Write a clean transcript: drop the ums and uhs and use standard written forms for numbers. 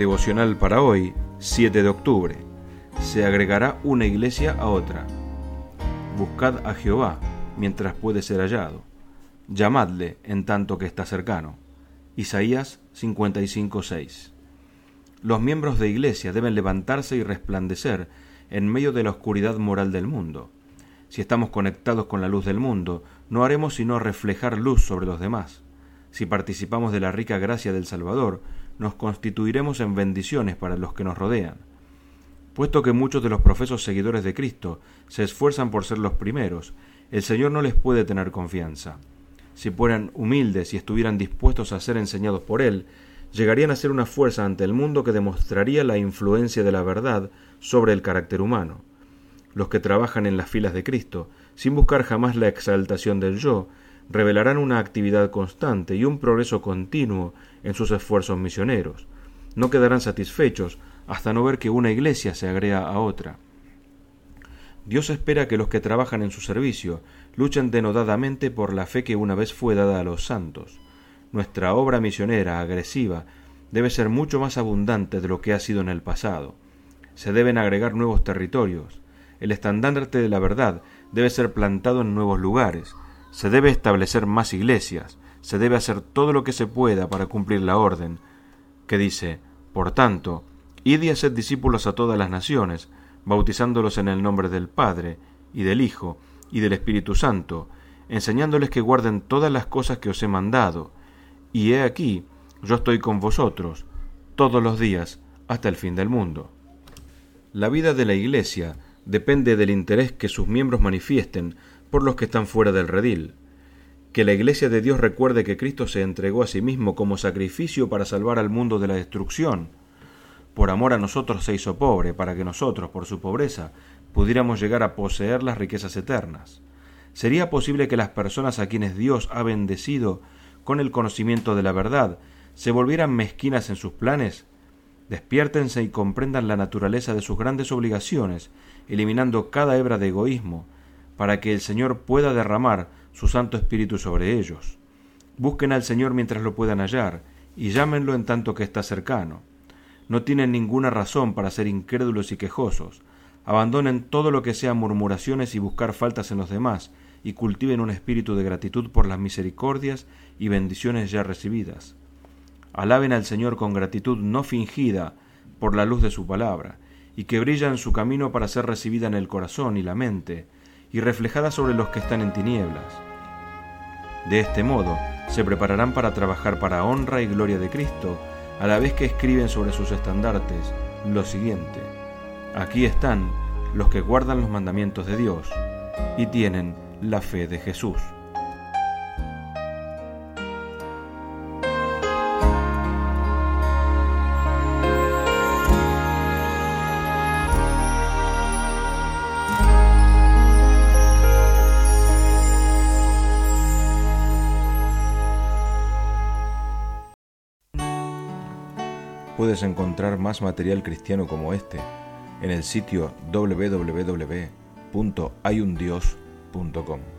Devocional para hoy, 7 de octubre. Se agregará una iglesia a otra. Buscad a Jehová mientras puede ser hallado. Llamadle en tanto que está cercano. Isaías 55:6. Los miembros de iglesia deben levantarse y resplandecer en medio de la oscuridad moral del mundo. Si estamos conectados con la luz del mundo, no haremos sino reflejar luz sobre los demás. Si participamos de la rica gracia del Salvador, nos constituiremos en bendiciones para los que nos rodean. Puesto que muchos de los profesos seguidores de Cristo se esfuerzan por ser los primeros, el Señor no les puede tener confianza. Si fueran humildes y estuvieran dispuestos a ser enseñados por Él, llegarían a ser una fuerza ante el mundo que demostraría la influencia de la verdad sobre el carácter humano. Los que trabajan en las filas de Cristo, sin buscar jamás la exaltación del yo, revelarán una actividad constante y un progreso continuo en sus esfuerzos misioneros. No quedarán satisfechos hasta no ver que una iglesia se agrega a otra. Dios espera que los que trabajan en su servicio luchen denodadamente por la fe que una vez fue dada a los santos. Nuestra obra misionera agresiva debe ser mucho más abundante de lo que ha sido en el pasado. Se deben agregar nuevos territorios. El estandarte de la verdad debe ser plantado en nuevos lugares. Se debe establecer más iglesias. Se debe hacer todo lo que se pueda para cumplir la orden, que dice: por tanto, id y haced discípulos a todas las naciones, bautizándolos en el nombre del Padre, y del Hijo, y del Espíritu Santo, enseñándoles que guarden todas las cosas que os he mandado. Y he aquí, yo estoy con vosotros todos los días hasta el fin del mundo. La vida de la Iglesia depende del interés que sus miembros manifiesten por los que están fuera del redil. Que la Iglesia de Dios recuerde que Cristo se entregó a sí mismo como sacrificio para salvar al mundo de la destrucción. Por amor a nosotros se hizo pobre, para que nosotros, por su pobreza, pudiéramos llegar a poseer las riquezas eternas. ¿Sería posible que las personas a quienes Dios ha bendecido con el conocimiento de la verdad se volvieran mezquinas en sus planes? Despiértense y comprendan la naturaleza de sus grandes obligaciones, eliminando cada hebra de egoísmo, para que el Señor pueda derramar su Santo Espíritu sobre ellos. Busquen al Señor mientras lo puedan hallar, y llámenlo en tanto que está cercano. No tienen ninguna razón para ser incrédulos y quejosos. Abandonen todo lo que sea murmuraciones y buscar faltas en los demás, y cultiven un espíritu de gratitud por las misericordias y bendiciones ya recibidas. Alaben al Señor con gratitud no fingida por la luz de su palabra, y que brilla en su camino para ser recibida en el corazón y la mente, y reflejada sobre los que están en tinieblas. De este modo, se prepararán para trabajar para honra y gloria de Cristo, a la vez que escriben sobre sus estandartes lo siguiente: aquí están los que guardan los mandamientos de Dios y tienen la fe de Jesús. Puedes encontrar más material cristiano como este en el sitio www.hayundios.com.